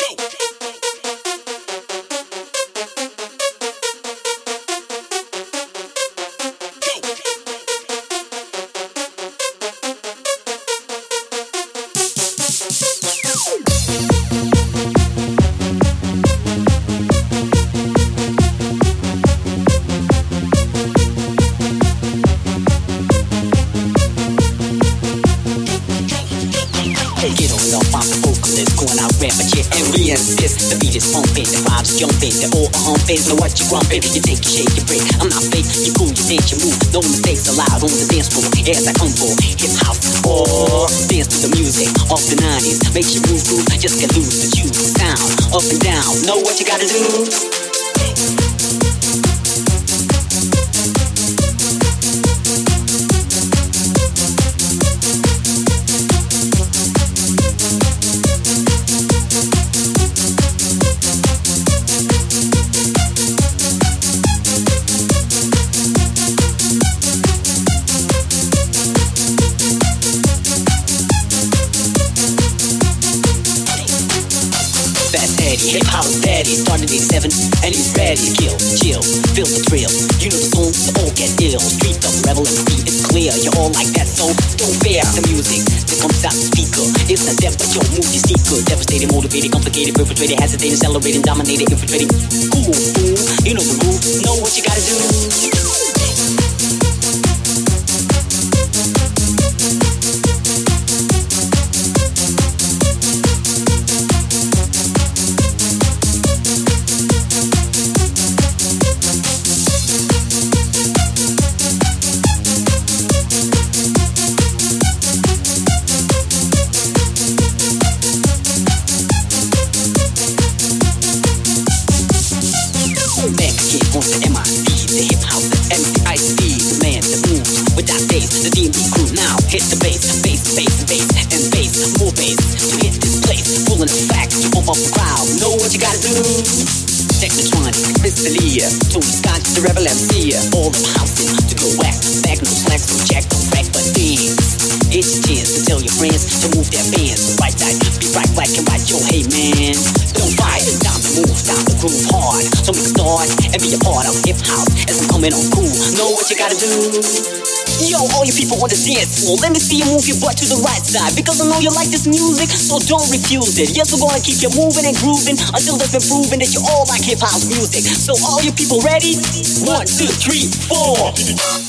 Know what you want, baby, you take, you shake, you break. I'm not fake, you cool, you dance, you move. No mistakes allowed on the dance floor. As I come for hip house or dance to the music of the 90s. Makes you move, just get loose, the juice, sound up and down. Know what you gotta do. Hip house daddy started in 87 and he's ready to kill, chill, feel the thrill. You know the song, so all get ill. Street of rebel and free, it's clear. You're all like that, so don't fear the music that comes out the speaker. It's not death, but your move is seeker. Devastating, motivated, complicated, perpetrated, hesitating, accelerating, dominated, infiltrating. Cool, fool, you know the rule. Know what you gotta do. Hit the bass, bass, bass, bass, and bass, more bass to hit this place. Full in effect, you pump up the crowd. Know what you gotta do. Technotronic, Mr. Lear, Tony Scott, the rebel MC. All the housing to go whack, back no slacks, so check the wreck, but things. It's your chance to tell your friends to move their bands. The right side, be right, black and white. Yo, hey man, don't fight. Time to move, time to groove hard. So make a start and be a part of hip house as I'm coming on cool. Know what you gotta do. Yo, all you people on the dance floor, let me see you move your butt to the right side. Because I know you like this music, so don't refuse it. Yes, we're gonna keep you moving and grooving until it's been proven that you all like hip house music. So all you people ready? 1, 2, 3, 4.